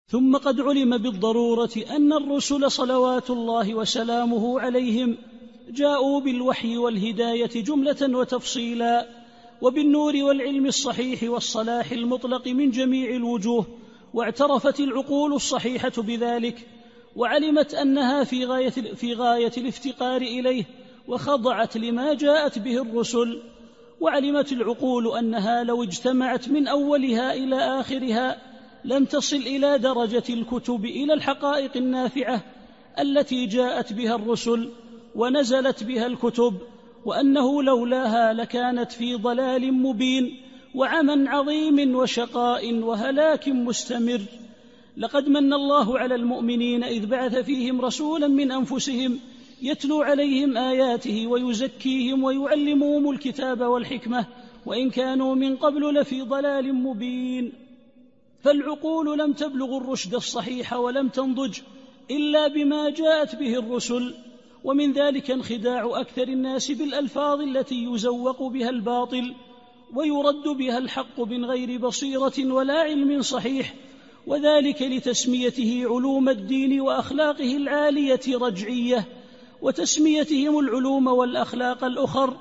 ثم قد علم بالضرورة أن الرسل صلوات الله وسلامه عليهم جاءوا بالوحي والهداية جملة وتفصيلا، وبالنور والعلم الصحيح والصلاح المطلق من جميع الوجوه، واعترفت العقول الصحيحة بذلك، وعلمت أنها في غاية الافتقار إليه، وخضعت لما جاءت به الرسل. وعلمت العقول أنها لو اجتمعت من أولها إلى آخرها لم تصل إلى درجة الكتب إلى الحقائق النافعة التي جاءت بها الرسل ونزلت بها الكتب، وأنه لولاها لكانت في ضلال مبين وعمى عظيم وشقاء وهلاك مستمر. لقد من الله على المؤمنين إذ بعث فيهم رسولا من أنفسهم يتلو عليهم آياته ويزكيهم ويعلمهم الكتاب والحكمة وإن كانوا من قبل لفي ضلال مبين. فالعقول لم تبلغ الرشد الصحيح ولم تنضج إلا بما جاءت به الرسل، ومن ذلك انخداع أكثر الناس بالألفاظ التي يزوق بها الباطل ويرد بها الحق من غير بصيرة ولا علم صحيح، وذلك لتسميته علوم الدين وأخلاقه العالية رجعية، وتسميتهم العلوم والأخلاق الأخر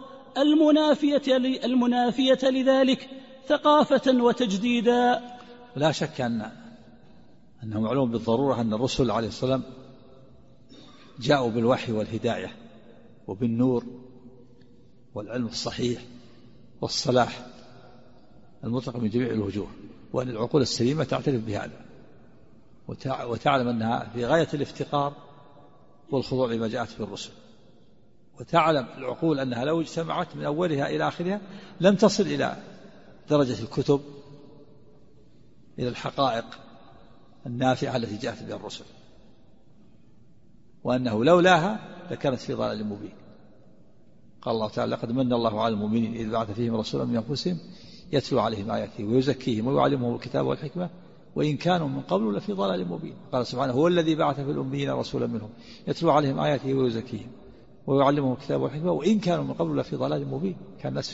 المنافية لذلك ثقافة وتجديدا. لا شك أنه معلوم بالضرورة أن الرسل عليه السلام جاءوا بالوحي والهداية وبالنور والعلم الصحيح والصلاح المطلق من جميع الوجوه، وأن العقول السليمة تعترف بهذا وتعلم أنها في غاية الافتقار والخضوع لما جاءت به الرسل، وتعلم العقول أنها لو اجتمعت من أولها إلى آخرها لم تصل إلى درجة الكتب إلى الحقائق النافعة التي جاءت بها الرسل، وأنه لولاها لكانت في ضلال مبين. قال الله تعالى: لقد من الله على المؤمنين إذ بعث فيهم رسولا من أنفسهم يتلو عليهم آياته ويزكيهم ويعلمهم الكتاب والحكمة وإن كانوا من قبل لفي ضلال مبين. قال سبحانه: هو الذي بعث في الأميين رسولا منهم يتلو عليهم آياته ويزكيهم ويعلمهم الكتاب والحكمة وإن كانوا من قبل لفي ضلال مبين. كان الناس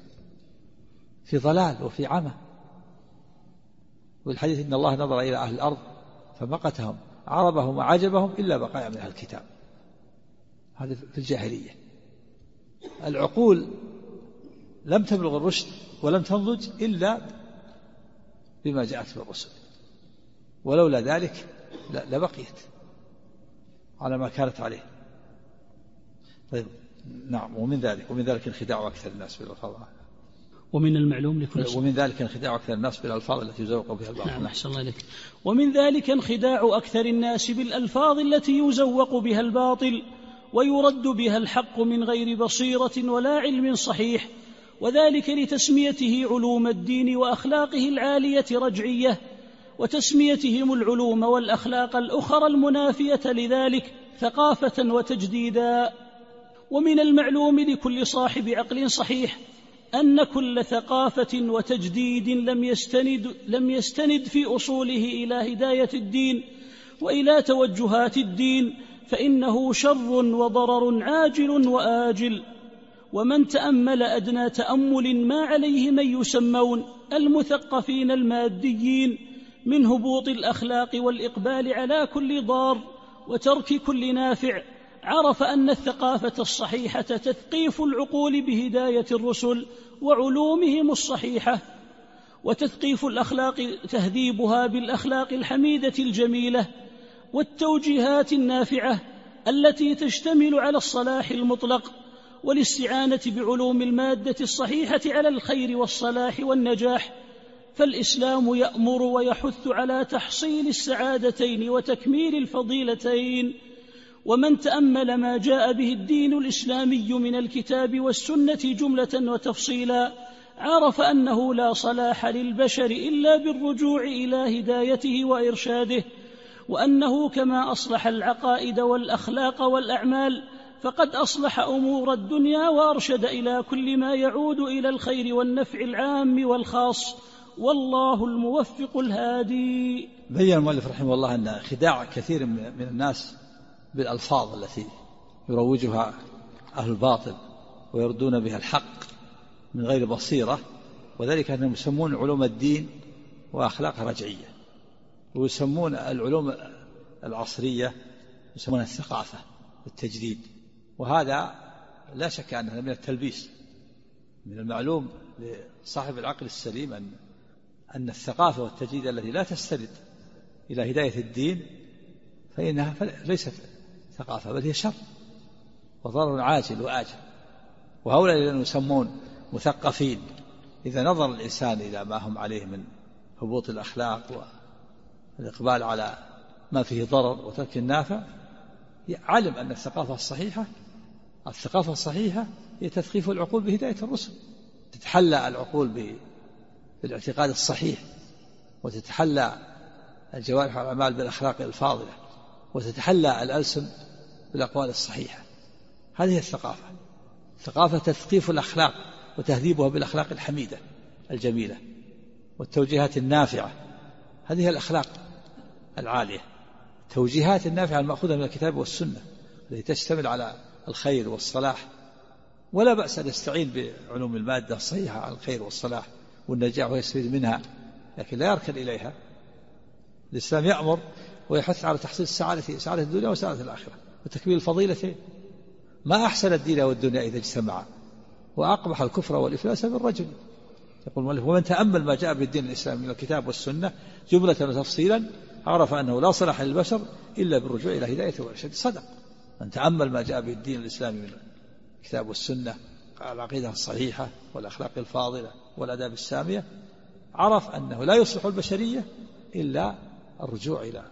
في ضلال وفي عمى. والحديث: إن الله نظر إلى أهل الأرض فمقتهم عربهم وعجبهم إلا بقايا من أهل الكتاب. هذا في الجاهلية. العقول لم تبلغ الرشد ولم تنضج إلا بما جاءت بالرسل، ولولا ذلك لبقيت على ما كانت عليه. طيب، نعم. ومن ذلك انخداع أكثر الناس بالألفاظ. ومن المعلوم لكل ومن ذلك انخداع أكثر الناس بالألفاظ التي يزوق بها الباطل. نعم، أحسن الله إليك. ومن ذلك انخداع أكثر الناس بالألفاظ التي يزوق بها الباطل ويرد بها الحق من غير بصيرة ولا علم صحيح، وذلك لتسميته علوم الدين وأخلاقه العالية رجعية، وتسميتهم العلوم والأخلاق الأخرى المنافية لذلك ثقافة وتجديدا. ومن المعلوم لكل صاحب عقل صحيح أن كل ثقافة وتجديد لم يستند في أصوله إلى هداية الدين وإلى توجهات الدين فإنه شر وضرر عاجل وآجل. ومن تأمل أدنى تأمل ما عليه من يسمون المثقفين الماديين من هبوط الأخلاق والإقبال على كل ضار وترك كل نافع، عرف أن الثقافة الصحيحة تثقيف العقول بهداية الرسل وعلومهم الصحيحة، وتثقيف الأخلاق تهذيبها بالأخلاق الحميدة الجميلة والتوجيهات النافعة التي تشتمل على الصلاح المطلق والاستعانة بعلوم المادة الصحيحة على الخير والصلاح والنجاح. فالإسلام يأمر ويحث على تحصيل السعادتين وتكميل الفضيلتين. ومن تأمل ما جاء به الدين الإسلامي من الكتاب والسنة جملة وتفصيلا عرف أنه لا صلاح للبشر إلا بالرجوع إلى هدايته وإرشاده، وأنه كما أصلح العقائد والأخلاق والأعمال فقد أصلح أمور الدنيا وأرشد إلى كل ما يعود إلى الخير والنفع العام والخاص، والله الموفق الهادي. بيّن المؤلف رحمه الله أن خداع كثير من الناس بالألفاظ التي يروجها أهل الباطل ويردون بها الحق من غير بصيرة، وذلك أنهم يسمون علوم الدين وأخلاق رجعية، ويسمون العلوم العصرية يسمونها الثقافة والتجديد، وهذا لا شك أنه من التلبيس. من المعلوم لصاحب العقل السليم أن الثقافة والتجديد التي لا تستند إلى هداية الدين فإنها ليست ثقافة بل هي شر وضرر عاجل وآجل. وهؤلاء الذين يسمون مثقفين إذا نظر الإنسان إلى ما هم عليه من هبوط الأخلاق والإقبال على ما فيه ضرر وترك النافع علم أن الثقافة الصحيحة هي تثقيف العقول بهداية الرسل، تتحلى العقول بالاعتقاد الصحيح، وتتحلى الجوارح والأعمال بالأخلاق الفاضلة، وتتحلى الألسن بالأقوال الصحيحة. هذه الثقافة تثقيف الأخلاق وتهذيبها بالأخلاق الحميدة الجميلة والتوجيهات النافعة. هذه الأخلاق العالية، توجيهات النافعة المأخوذة من الكتاب والسنة التي تشتمل على الخير والصلاح. ولا بأس أن يستعين بعلوم المادة الصحيحة على الخير والصلاح والنجاح ويستفيد منها، لكن لا يركن إليها. الإسلام يأمر ويحث على تحصيل سعادة الدنيا وسعادة الآخرة وتكميل الفضيلتين. ما أحسن الدين والدنيا إذا اجتمعا وأقبح الكفر والإفلاس بالرجل. يقول المؤلف: ومن تأمل ما جاء بالدين الإسلامي من الكتاب والسنة جملة وتفصيلا عرف أنه لا صلاح للبشر إلا بالرجوع إلى هداية والإرشاد. صدق. من تأمل ما جاء بالدين الإسلامي من الكتاب والسنة العقيدة الصحيحة والأخلاق الفاضلة والآداب السامية عرف أنه لا يصلح البشرية إلا الرجوع إلى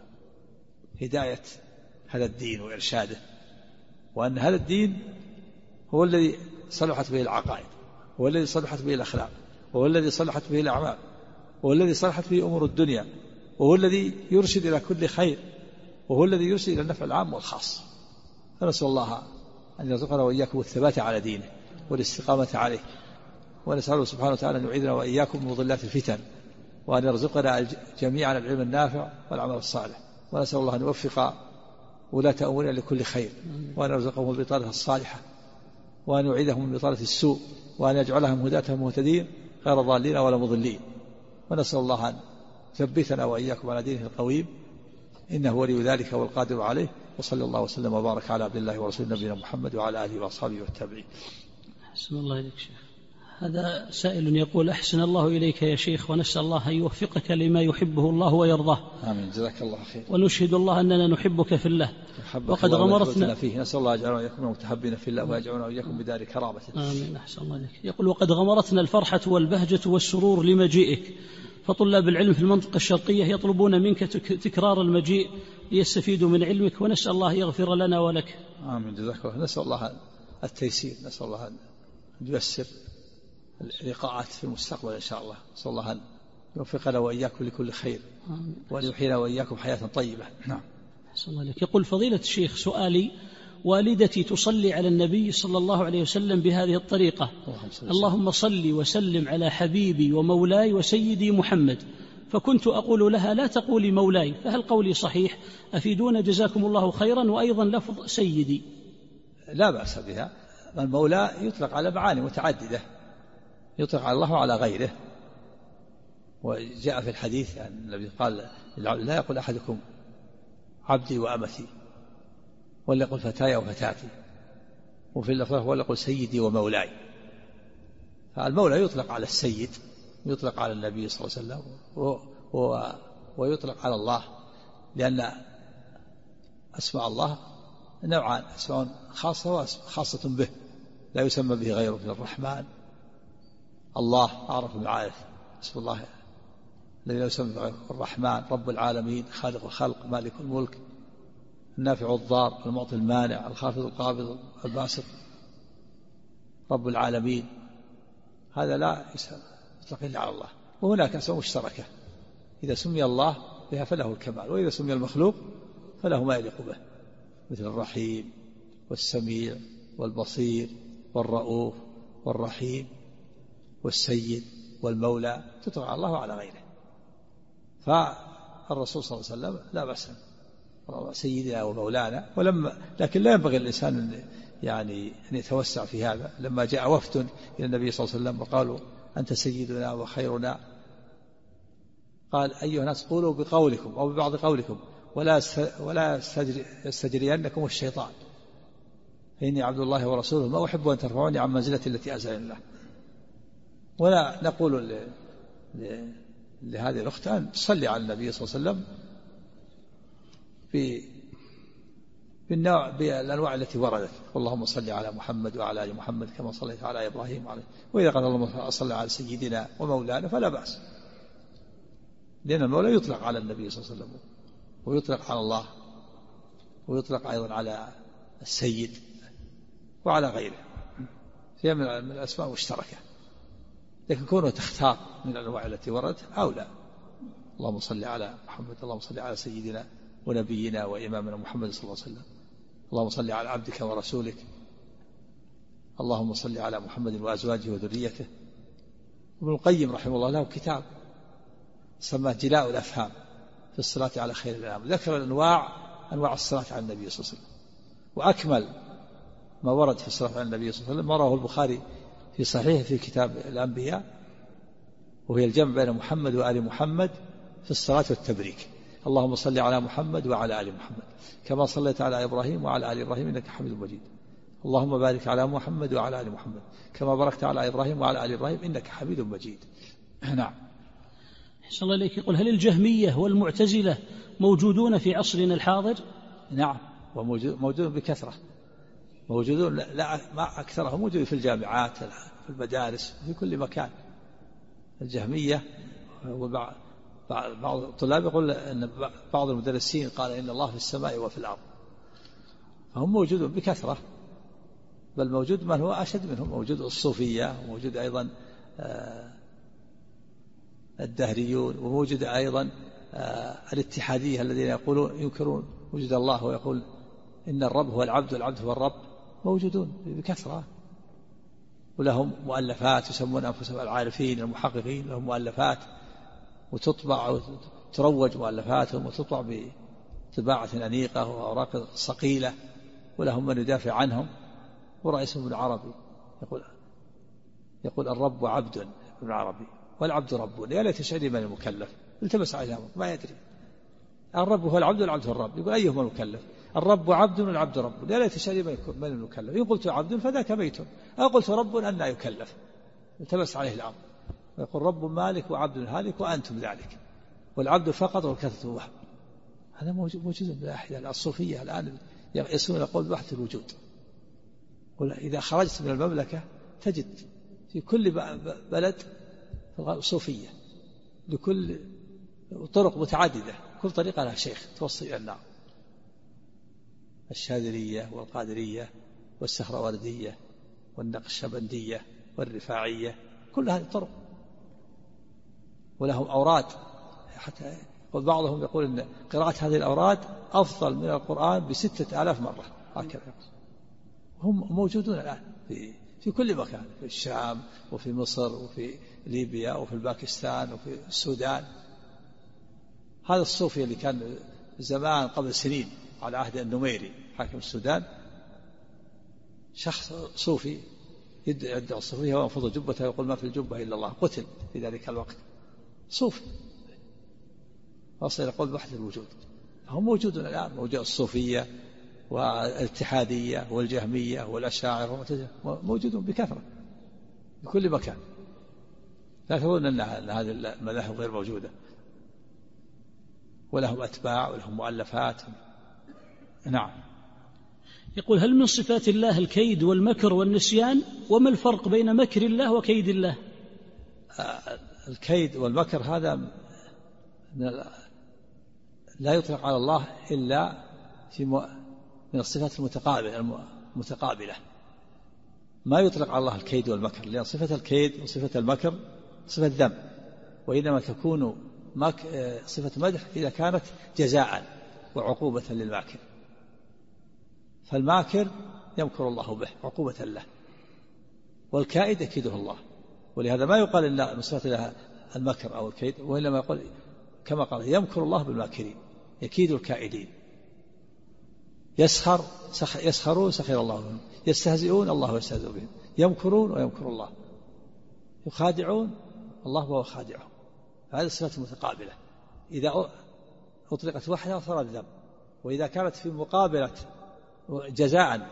هداية هذا الدين وإرشاده، وأن هذا الدين هو الذي صلحت به العقائد، هو الذي صلحت به الأخلاق، وهو الذي صلحت به الأعمال، وهو الذي صلحت به أمور الدنيا، وهو الذي يرشد إلى كل خير، وهو الذي يرشد إلى النفع العام والخاص. فنسأل الله أن يرزقنا وإياكم الثبات على دينه والاستقامة عليه، ونسأله سبحانه وتعالى أن يعيذنا وإياكم من ضلات الفتن، وأن يرزقنا جميعا العلم النافع والعمل الصالح. ونسأل الله أن يوفق ولاة أمورنا لكل خير، وأن يرزقهم البطانة الصالحة، وأن يعيذهم من بطانة السوء، وأن يجعلهم هداة مهتدين غير ضالين ولا مضلين. ونسأل الله أن يثبتنا وإياكم على دينه القويم، إنه ولي ذلك والقادر عليه. وصلى الله وسلم وبارك على عبد الله ورسول نبينا محمد وعلى آله وأصحابه والتابعين. أحسن الله إليك شيخ. هذا سائل يقول: أحسن الله إليك يا شيخ، ونسأل الله أن يوفقك لما يحبه الله ويرضاه. آمين. جزاك الله خير. ونشهد الله أننا نحبك في الله، وقد غمرتنا فيه. نسأل الله يجعلنا وإياكم متحبين في الله، ويجعلنا وإياكم بدار كرامة. آمين. أحسن الله إليك. يقول: وقد غمرتنا الفرحة والبهجة والسرور لمجيئك، فطلاب العلم في المنطقة الشرقية يطلبون منك تكرار المجيء ليستفيدوا من علمك، ونسأل الله يغفر لنا ولك. آمين. جزاك الله. نسأل الله التيسير، نسأل الله أن ييسر اللقاءات في المستقبل إن شاء الله. نسأل الله أن يوفقنا وإياكم لكل خير، وأن يحيينا وإياكم حياة طيبة. نعم. أحسن الله إليك. يقول: فضيلة الشيخ، سؤالي: والدتي تصلي على النبي صلى الله عليه وسلم بهذه الطريقة: اللهم صل وسلم على حبيبي ومولاي وسيدي محمد، فكنت أقول لها: لا تقولي مولاي، فهل قولي صحيح؟ أفيدونا جزاكم الله خيرا. وأيضا لفظ سيدي. لا بأس بها. المولى يطلق على معاني متعددة، يطلق على الله وعلى غيره. وجاء في الحديث يعني النبي قال: لا يقول أحدكم عبدي وأمتي، ولا يقول فتاي وفتاتي، وفي اللفظ ولا يقول سيدي ومولاي. فالمولى يطلق على السيد، يطلق على النبي صلى الله عليه وسلم، ويطلق على الله، لأن أسماء الله نوعان: أسماء خاصة وخاصة به لا يسمى به غيره. من الرحمن الله أعرف المعارف، اسم الله الذي لا يسمى به غيره. الرحمن رب العالمين، خالق الخلق، مالك الملك، النافع الضار، المعطي المانع، الخافض القابض الباسط، رب العالمين. هذا لا يطلق إلا على الله. وهناك أسماء مشتركة، إذا سمي الله بها فله الكمال، وإذا سمي المخلوق فله ما يليق به، مثل الرحيم والسميع والبصير والرؤوف والرحيم والسيد والمولى، تطلق على الله وعلى غيره. فالرسول صلى الله عليه وسلم لا بأس سيدنا ومولانا، لكن لا ينبغي الإنسان يعني أن يتوسع في هذا. لما جاء وفد إلى النبي صلى الله عليه وسلم وقالوا: أنت سيدنا وخيرنا، قال أيها الناس قولوا بقولكم أو ببعض قولكم ولا يستجرينكم الشيطان فإني عبد الله ورسوله ما أحب أن ترفعوني عن منزلتي التي أنزل الله. ولا نقول لهذه الأخت أن تصلي على النبي صلى الله عليه وسلم بالأنواع التي وردت، اللهم صل على محمد وعلى آل محمد كما صليت على إبراهيم وإذا قال اللهم صل على سيدنا ومولانا فلا بأس، لأن المولى يطلق على النبي صلى الله عليه وسلم ويطلق على الله ويطلق أيضا على السيد وعلى غيره، هي من الأسماء المشتركة، لكن كونه تختار من الأنواع التي وردت أولى. اللهم صل على محمد، اللهم صل على سيدنا ونبينا وإمامنا محمد صلى الله عليه وسلم، اللهم صل على عبدك ورسولك، اللهم صل على محمد وأزواجه وذريته. ابن القيم رحمه الله له كتاب سماه جلاء الأفهام في الصلاة على خير الأنام، ذكر أنواع الصلاة على النبي صلى الله عليه وسلم، وأكمل ما ورد في الصلاة على النبي صلى الله عليه وسلم ما رواه البخاري في صحيحه في كتاب الأنبياء، وهي الجمع بين محمد وآل محمد في الصلاة والتبريك. اللهم صل على محمد وعلى آل محمد كما صليت على إبراهيم وعلى آل إبراهيم إنك حميد مجيد. اللهم بارك على محمد وعلى آل محمد كما باركت على إبراهيم وعلى آل إبراهيم إنك حميد مجيد. نعم. أحسن الله إليك. يقول هل الجهمية والمعتزلة موجودون في عصرنا الحاضر؟ نعم، وموجودون بكثرة، موجودون لا ما أكثرهم موجود في الجامعات في المدارس في كل مكان. الجهمية بعض الطلاب يقول أن بعض المدرسين قال إن الله في السماء وفي الأرض، فهم موجودون بكثرة، بل موجود من هو أشد منهم، موجود الصوفية وموجود أيضا الدهريون وموجود أيضا الاتحادية الذين يقولون ينكرون وجود الله ويقول إن الرب هو العبد والعبد هو الرب، موجودون بكثرة، ولهم مؤلفات يسمون أنفسهم العارفين المحققين، لهم مؤلفات وتطبع وتروج مؤلفاتهم وتطبع بطباعة أنيقة وأوراق صقيلة، ولهم من يدافع عنهم، ورئيسهم ابن عربي يقول الرب عبد، ابن عربي، والعبد رب، يا ليت شعري من المكلف، التبس على ما يدري، الرب هو العبد والعبد هو الرب، يقول أيهما المكلف؟ الرب عبد والعبد رب، يا ليت شعري من المكلف، إن قلت عبد فذاك ميت، أو قلت رب أن يكلف، التبس عليه الأمر، ويقول رب مالك وعبد هالك وأنتم ذلك، والعبد فقط والكثرة وهم. هذا موجود بالأحياء الصوفية الآن يسمون القول بوحدة الوجود. إذا خرجت من المملكة تجد في كل بلد صوفية لكل طرق متعددة، كل طريقة لها شيخ توصل إلى النار، الشاذلية والقادرية والسهروردية والنقشبندية والرفاعية، كل هذه الطرق، ولهم أوراد، حتى بعضهم يقول أن قراءة هذه الأوراد أفضل من القرآن ب6,000 مرة، هكذا هم موجودون الآن في كل مكان، في الشام وفي مصر وفي ليبيا وفي الباكستان وفي السودان. هذا الصوفي اللي كان زمان قبل سنين على عهد النميري حاكم السودان، شخص صوفي يدعي الصوفية وينفض جبته ويقول ما في الجبة إلا الله، قتل في ذلك الوقت، صوفي وصل يقول بوحدة الوجود. هم موجودون الآن، موجود الصوفية والاتحادية والجهمية والأشاعرة موجودون بكثرة بكل مكان، لا تقولون أن هذه المذاهب غير موجودة، ولهم أتباع ولهم مؤلفات. نعم. يقول هل من صفات الله الكيد والمكر والنسيان؟ وما الفرق بين مكر الله وكيد الله؟ الكيد والمكر هذا لا يطلق على الله إلا من الصفات المتقابلة، ما يطلق على الله الكيد والمكر، لأن صفة الكيد وصفة المكر صفة ذم، وإنما تكون صفة مدح إذا كانت جزاء وعقوبة للماكر، فالماكر يمكر الله به عقوبة له، والكائد يكيده الله، ولهذا ما يقال إن نصرة لها المكر أو الكيد، وإنما يقول كما قال يمكر الله بالماكرين، يكيد الكائدين، يسخرون سخر الله منهم، يستهزئون الله يستهزئ بهم، يمكرون ويمكر الله، يخادعون الله وهو خادعهم، هذه الصفات المتقابلة. إذا أطلقت وحدها صارت ذم، وإذا كانت في مقابلة جزاء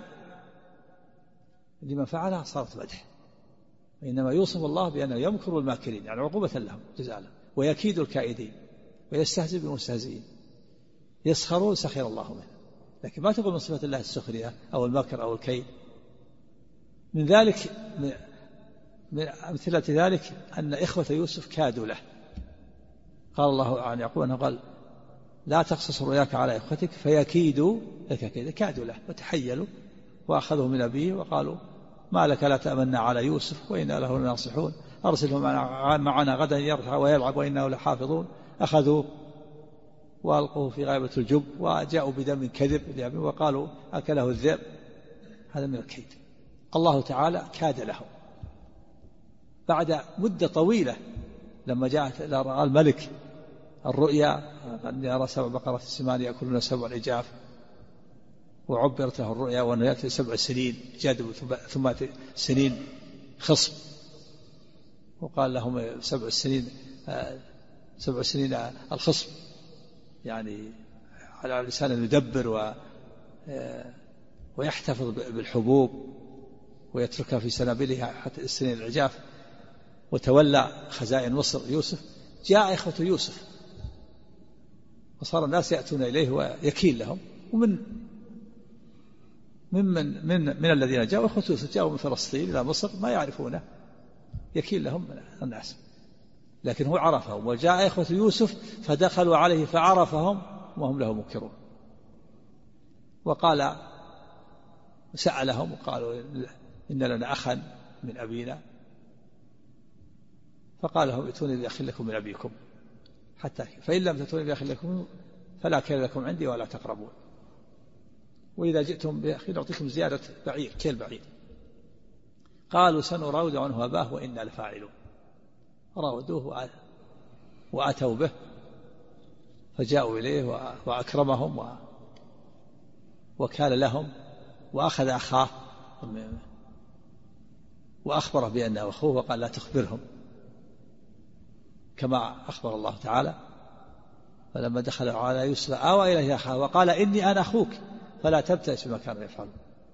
لمن فعلها صارت مدح. وإنما يوصف الله بأنه يمكر الماكرين، يعني عقوبة لهم جزاء لهم، ويكيد الكائدين، ويستهزئ بالمستهزئين، يسخرون سخر الله منه. لكن ما تقول من صفة الله السخرية أو المكر أو الكيد. من ذلك، من أمثلة ذلك أن إخوة يوسف كادوا له. قال الله عن يعقوب أنه قال لا تقصص رؤياك على إخوتك فيكيدوا لك كيدا، كادوا له وتحيلوا وأخذوا من أبيه وقالوا ما لك لا تأمنا على يوسف وإنا له لناصحون أرسله معنا غدا يرتع ويلعب وإنه لحافظون. أخذوه وألقوه في غابة الجب وجاءوا بدم كذب وقالوا أكله الذئب. هذا من الكيد. الله تعالى كاد لهم بعد مدة طويلة، لما جاءت رأى الملك الرؤيا أن يرى 7 بقرات سمان يأكلون 7 عجاف، وعبرت له الرؤيا وأنه يأتي 7 سنين جدب ثم 8 سنين خصب، وقال لهم 7 سنين الخصب، يعني على لسان يدبر ويحتفظ بالحبوب ويتركها في سنابلها حتى السنين العجاف، وتولى خزائن مصر يوسف. جاء إخوة يوسف وصار الناس يأتون إليه ويكيل لهم، ومن من الذين جاءوا إخوة يوسف جاءوا من فلسطين إلى مصر ما يعرفونه، يكيل لهم الناس، لكن هو عرفهم. وجاء إخوة يوسف فدخلوا عليه فعرفهم وهم له منكرون، وقال سألهم وقالوا إن لنا أخا من أبينا، فقال لهم ائتوني بأخ لكم من أبيكم حتى فإن لم تأتوني بأخ لكم فلا كيل لكم عندي ولا تقربون، وإذا جئتم بأخ نعطيكم زيادة بعير كيل بعير. قالوا سنراود عنه أباه وإنا لفاعلون. راودوه وأتوا به فجاءوا إليه وأكرمهم وكان لهم، وأخذ أخاه وأخبره بأنه أخوه، وقال لا تخبرهم كما أخبر الله تعالى. فلما دخل على يوسف آوى إليه أخاه وقال إني أنا أخوك فلا تبتئس بما كانوا يفعلون.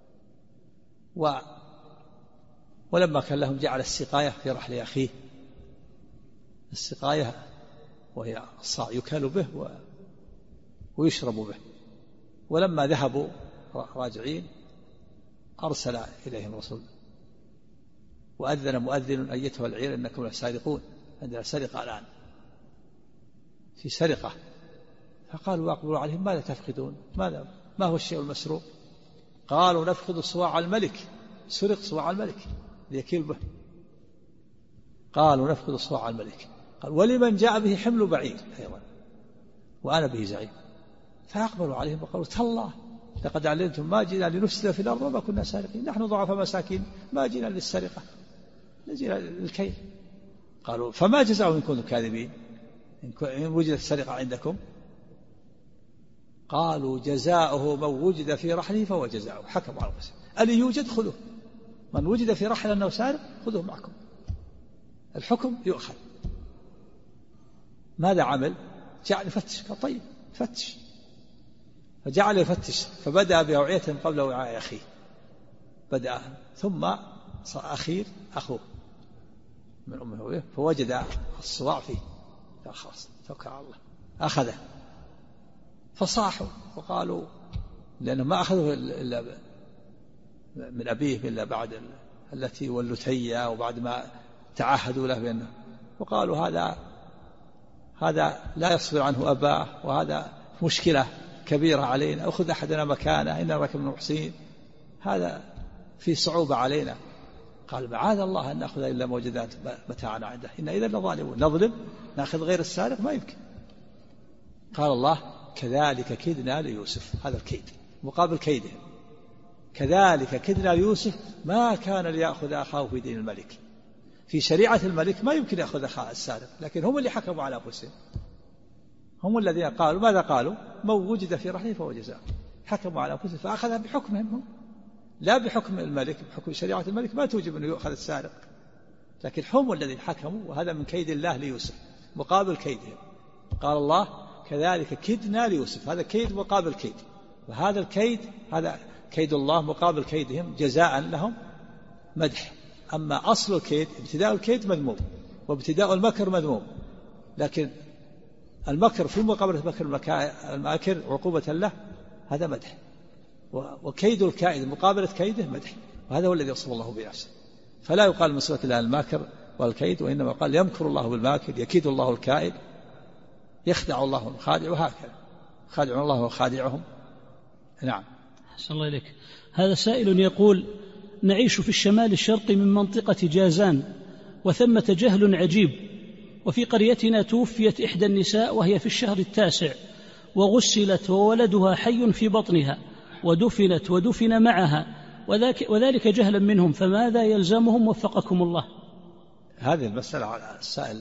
ولما كان لهم جعل السقاية في رحل أخيه، السقاية وهي الصاع يكال به ويشرب به. ولما ذهبوا راجعين أرسل إليهم رسول وأذن مؤذن أيتها العير إنكم لسارقون، عندنا سرقة الآن، في سرقة. فقالوا وأقبلوا عليهم ماذا تفقدون؟ ما هو الشيء المسروق؟ قالوا نفقد صواع الملك، سرق صواع الملك ليكيل به. قالوا نفقد صواع الملك. قال ولمن جاء به حمل بعير أيضا وأنا به زعيم. فأقبلوا عليهم وقالوا تالله لقد علمتم ما جئنا لنفسد في الأرض وما كنا سارقين، نحن ضعفاء مساكين ما جئنا للسرقة نجينا للكيل. قالوا فما جزاء إن كنتم كاذبين إن وجدت السرقة عندكم؟ قالوا جزاؤه من وجد في رحله فهو جزاؤه. حكموا على المسلم ألي يوجد خذوه، من وجد في رحل أنه سارق خذوه معكم، الحكم يؤخذ. ماذا عمل؟ جعل يفتش. قال طيب فتش. فجعل يفتش فبدأ بأوعية قبل وعاء أخيه، بدأ ثم أخير أخوه من أمه وإيه، فوجد الصواع فيه فخلاص توكل على الله أخذه. فصاحوا وقالوا لأنه ما أخذه إلا من أبيه إلا بعد التي واللتية وبعد ما تعهدوا له بأنه، وقالوا هذا لا يصبر عنه أباه وهذا مشكلة كبيرة علينا، أخذ أحدنا مكانه إن ركب من المحسنين، هذا في صعوبة علينا. قال معاذ الله أن نأخذ إلا موجدات متاعنا عنده إن إذا لظالمون، نظلم نأخذ غير السارق ما يمكن. قال الله كذلك كدنا ليوسف، هذا الكيد مقابل كيدهم. كذلك كدنا ليوسف ما كان ليأخذ أخاه في دين الملك، في شريعة الملك ما يمكن يأخذ أخاه السارق، لكن هم اللي حكموا على أنفسهم، هم الذين قالوا ماذا قالوا؟ من وجد في رحله فهو جزاؤه. حكموا على أنفسهم فأخذها بحكمهم هم، لا بحكم الملك. بحكم شريعة الملك ما توجب أنه يؤخذ السارق، لكن هم الذين حكموا، وهذا من كيد الله ليوسف مقابل كيدهم. قال الله كذلك كدنا ليوسف، هذا كيد مقابل كيد، وهذا الكيد هذا كيد الله مقابل كيدهم جزاء لهم مدح. أما أصل الكيد ابتداء الكيد مذموم وابتداء المكر مذموم، لكن المكر في مقابلة الماكر عقوبة له هذا مدح، وكيد الكائد مقابلة كيده مدح، وهذا هو الذي وصف الله بنفسه. فلا يقال من صفة الله الماكر والكيد، وإنما قال يمكر الله بالماكر، يكيد الله الكائد، يخدع الله الخادع، وهكذا خادع الله وخادعهم. نعم. أحسن الله إليك. هذا سائل يقول: نعيش في الشمال الشرقي من منطقة جازان، وثمة جهل عجيب، وفي قريتنا توفيت إحدى النساء وهي في الشهر 9، وغسلت وولدها حي في بطنها، ودفنت ودفن معها، وذلك جهلا منهم، فماذا يلزمهم وفقكم الله؟ هذه المسألة على السائل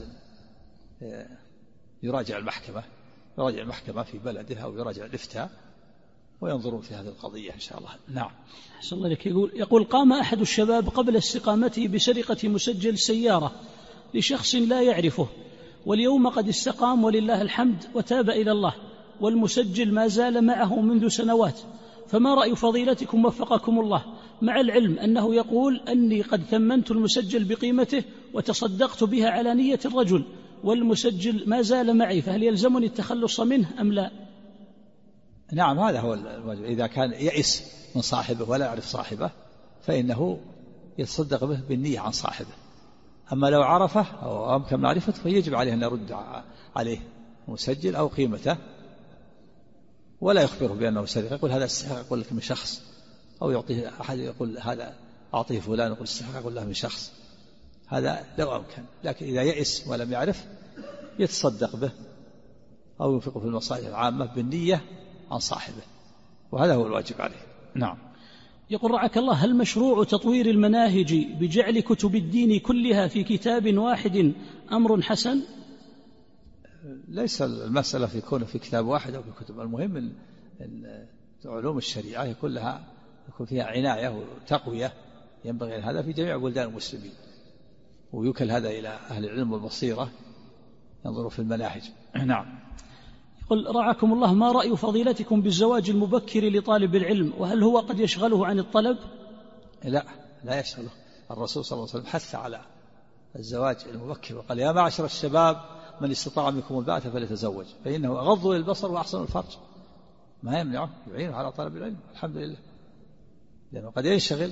يراجع المحكمة في بلده، أو يراجع الإفتاء وينظرون في هذه القضية إن شاء الله. نعم. أحسن الله لك. يقول: قام أحد الشباب قبل استقامته بسرقة مسجل سيارة لشخص لا يعرفه، واليوم قد استقام ولله الحمد وتاب إلى الله، والمسجل ما زال معه منذ سنوات، فما رأي فضيلتكم وفقكم الله، مع العلم أنه يقول أني قد ثمنت المسجل بقيمته وتصدقت بها على نية الرجل، والمسجل ما زال معي، فهل يلزمني التخلص منه أم لا؟ نعم، هذا هو الواجب. إذا كان يئس من صاحبه ولا يعرف صاحبه فإنه يتصدق به بالنية عن صاحبه. أما لو عرفه أو أمكن معرفته فيجب عليه أن يرد عليه مسجل أو قيمته، ولا يخبره بأنه سرق، يقول هذا استحق يقول لك من شخص، أو يعطيه أحد يقول هذا أعطيه فلان يقول استحق يقول له من شخص، هذا لو أمكن. لكن إذا يئس ولم يعرف يتصدق به أو ينفقه في المصالح العامة بالنية عن صاحبه، وهذا هو الواجب عليه. نعم. يقول: رعاك الله، هل مشروع تطوير المناهج بجعل كتب الدين كلها في كتاب واحد أمر حسن؟ ليس المسألة في كونه في كتاب واحد أو في كتب، المهم علوم الشريعة كلها يكون فيها عناية وتقوية، ينبغي هذا في جميع بلدان المسلمين، ويوكل هذا إلى أهل العلم والبصيرة ينظروا في المناهج. نعم. يقول: رعاكم الله، ما رأي فضيلتكم بالزواج المبكر لطالب العلم، وهل هو قد يشغله عن الطلب؟ لا يشغله. الرسول صلى الله عليه وسلم حث على الزواج المبكر وقال: يا معشر الشباب من استطاع منكم الباءة فليتزوج فإنه أغض للبصر وأحسن الفرج. ما يمنعه، يعينه على طلب العلم، الحمد لله، لأنه قد ينشغل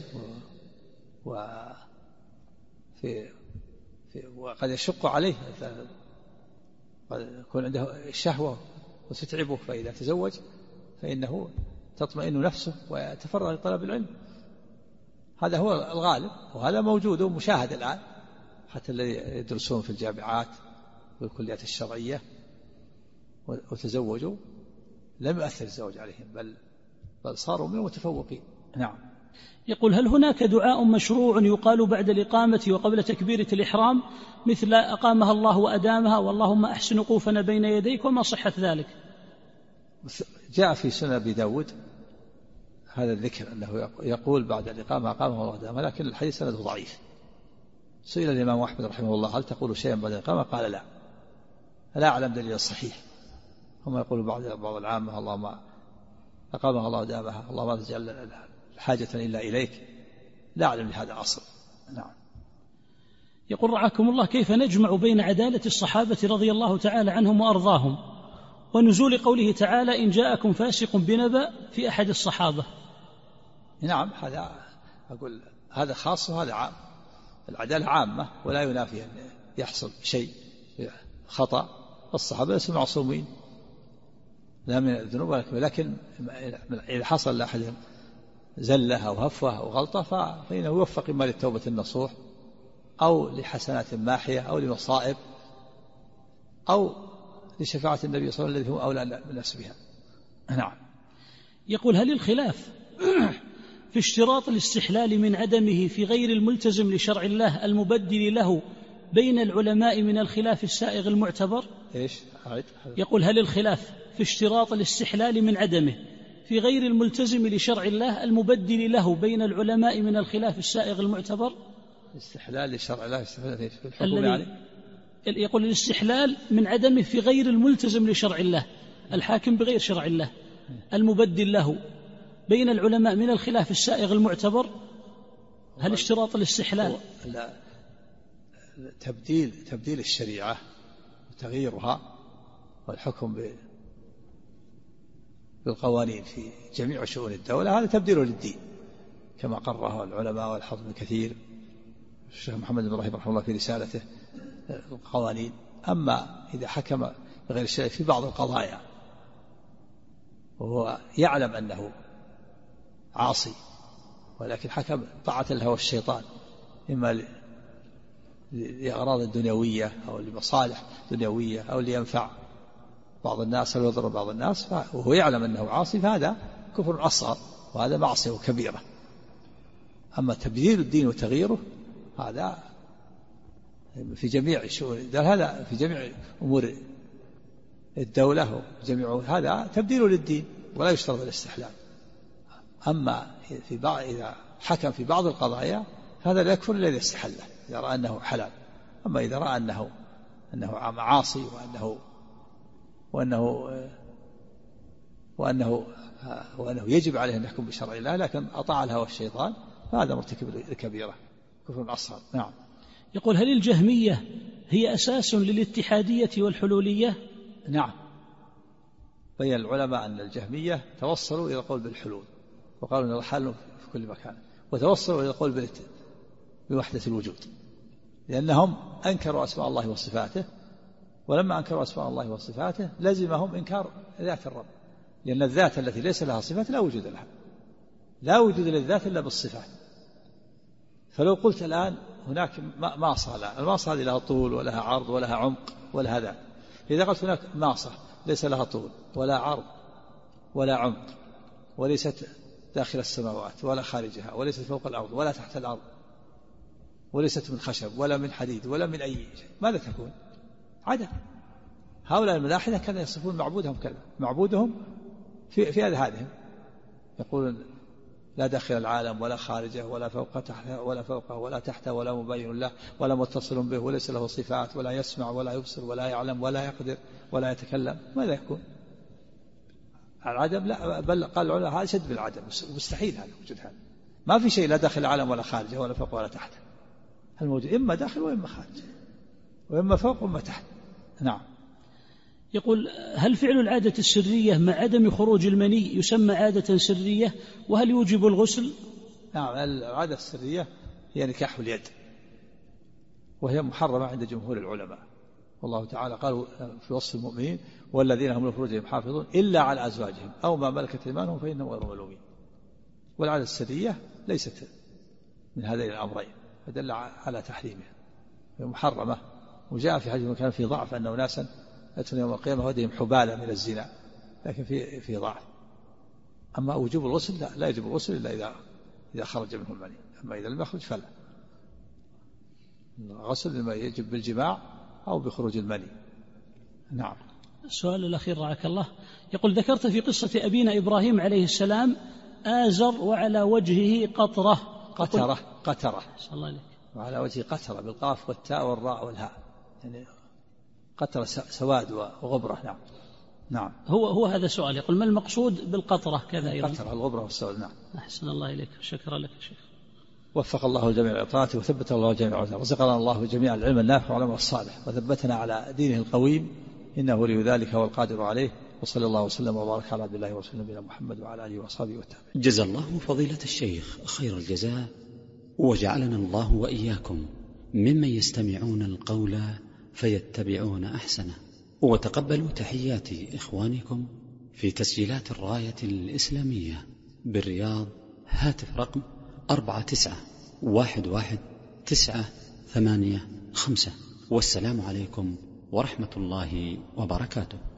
وقد يشق عليه، قد يكون عنده الشهوة وتتعبه، فإذا تزوج فإنه تطمئن نفسه ويتفرغ لطلب العلم. هذا هو الغالب، وهذا موجود ومشاهد الآن، حتى الذي يدرسون في الجامعات والكليات الشرعية وتزوجوا لم يؤثر الزواج عليهم، بل صاروا من المتفوقين. نعم. يقول: هل هناك دعاء مشروع يقال بعد الإقامة وقبل تكبيرة الإحرام، مثل أقامها الله وأدامها، واللهم أحسن وقوفنا بين يديك، وما صحة ذلك؟ جاء في سنن أبي داود هذا الذكر أنه يقول بعد الإقامة أقامها الله وأدامها، لكن الحديث سنده ضعيف. سئل الإمام أحمد رحمه الله: هل تقول شيئا بعد الإقامة؟ قال: لا أعلم دليل صحيح. هم يقولوا بعض العامة: اللهم أقامها الله وأدامها، اللهم لا تجعل حاجة إلا إليك. لا أعلم لهذا أصل. نعم. يقول: رعاكم الله، كيف نجمع بين عدالة الصحابة رضي الله تعالى عنهم وأرضاهم ونزول قوله تعالى: إن جاءكم فاسق بنبأ في أحد الصحابة؟ نعم، هذا أقول هذا خاص وهذا عام. العدالة عامة ولا ينافي أن يحصل شيء خطأ، الصحابة ليسوا معصومين لا من الذنوب، لكن إذا حصل لأحدهم زلة أو هفوة أو غلطة فإنه يوفق إما للتوبة النصوح أو لحسنات ماحية أو لمصائب أو لشفاعة النبي صلى الله عليه وسلم الذي هو أولى بالناس بها. نعم. يقول: هل الخلاف في اشتراط الاستحلال من عدمه في غير الملتزم لشرع الله المبدل له بين العلماء من الخلاف السائغ المعتبر؟ إيش؟ يقول: هل الخلاف في اشتراط الاستحلال من عدمه في غير الملتزم لشرع الله المبدل له بين العلماء من الخلاف السائغ المعتبر؟ استحلال لشرع الله، استحلال في الحكم يعني يقول الاستحلال من عدمه في غير الملتزم لشرع الله، الحاكم بغير شرع الله المبدل له. بين العلماء من الخلاف السائغ المعتبر هل اشتراط الاستحلال؟ لا، تبديل الشريعة وتغييرها والحكم بالقوانين في جميع شؤون الدولة هذا تبديل للدين كما قرره العلماء والحافظ كثير الشيخ محمد بن إبراهيم رحمه الله في رسالته القوانين. أما إذا حكم بغير الشريعة في بعض القضايا وهو يعلم أنه عاصي ولكن حكم طاعة الهوى والشيطان إما لأغراض الدنيوية أو لمصالح دنيوية أو لينفع بعض الناس أو يضر بعض الناس وهو يعلم أنه عاصي فهذا كفر أصغر وهذا معصية كبيرة. أما تبديل الدين وتغييره هذا في جميع الشؤون، هذا في جميع أمور الدولة وجميع هذا تبديل للدين ولا يشترط الاستحلال. أما إذا حكم في بعض القضايا هذا لا يكفر إلا إذا استحله إذا رأى أنه حلال. أما إذا رأى أنه عاصي وأنه يجب عليه أن يحكم بشرع الله لكن أطاع الهوى والشيطان فهذا مرتكب الكبيرة كفر أصغر. نعم. يقول هل الجهمية هي أساس للاتحادية والحلولية؟ نعم، بين العلماء أن الجهمية توصلوا إلى القول بالحلول وقالوا أن الله حل في كل مكان، وتوصلوا إلى القول بوحدة الوجود لأنهم أنكروا أسماء الله وصفاته، ولما أنكروا أسماء الله وصفاته لزمهم إنكار ذات الرب، لأن الذات التي ليس لها صفات لا وجود لها، لا وجود للذات إلا بالصفات. فلو قلت الآن هناك ماصة، لا الماصة هذه لها طول ولها عرض ولها عمق ولها ذات، إذا قلت هناك ماصة ليس لها طول ولا عرض ولا عمق وليست داخل السماوات ولا خارجها وليست فوق الأرض ولا تحت الأرض وليست من خشب ولا من حديد ولا من أي شيء، ماذا تكون؟ عدم. هؤلاء الملاحدة كانوا يصفون معبودهم كذا، معبودهم في أذهانهم يقولون لا داخل العالم ولا خارجه ولا فوق تحته ولا فوقه ولا تحته ولا مبين له ولا متصل به وليس له صفات ولا يسمع ولا يبصر ولا يعلم ولا يقدر ولا يتكلم، ماذا يكون؟ العدم. لا، بل قال العلماء هذا شد بالعدم، مستحيل هذا وجود، هذا ما في شيء لا داخل العالم ولا خارجه ولا فوق ولا تحته، الموجود إما داخل وإما خارج وإما فوق وإما تحت. نعم. يقول هل فعل العادة السرية مع عدم خروج المني يسمى عادة سرية وهل يوجب الغسل؟ نعم، العادة السرية هي نكاح اليد وهي محرمة عند جمهور العلماء، والله تعالى قال في وصف المؤمنين والذين هم لفروجهم حافظون إلا على أزواجهم أو ما ملكت أيمانهم فإنهم غير ملومين. والعادة السرية ليست من هذين الأمرين فدل على تحريمها، هي محرمة. وجاء في حديث كان في ضعف أن ناسا يأتون يوم القيامة وديهم حبالة من الزنا، لكن في ضعف. أما وجوب الغسل لا يجب الغسل إلا إذا خرج منه المني، أما إذا لم يخرج فلا. الغسل لما يجب بالجماع أو بخروج المني. نعم. السؤال الأخير رعاك الله، يقول ذكرت في قصة أبينا إبراهيم عليه السلام آزر وعلى وجهه قطرة صلى الله عليه وعلى وجهه قطرة بالقاف والتاء والراء والهاء، يعني قطرة سواد وغبرة. نعم. هو هذا سؤال، يقول ما المقصود بالقطرة كذا أيضا؟ قطرة الغبرة والسواد. نعم. أحسن الله إليك، شكرا لك شيخ. وفق الله جميع الإطاعات وثبت الله جميع العذر، رزقنا الله جميع العلم النافع والعمل الصالح وثبتنا على دينه القويم إنه ولي ذلك والقادر عليه، وصلى الله وسلم وبارك على عبد الله ورسوله نبينا محمد وعلى آله وصحبه والتابعين. جزا الله فضيلة الشيخ خير الجزاء، وجعلنا الله وإياكم ممن يستمعون القول فيتبعون أحسنه. وتقبلوا تحيات إخوانكم في تسجيلات الراية الإسلامية بالرياض، هاتف رقم 49111985. والسلام عليكم ورحمة الله وبركاته.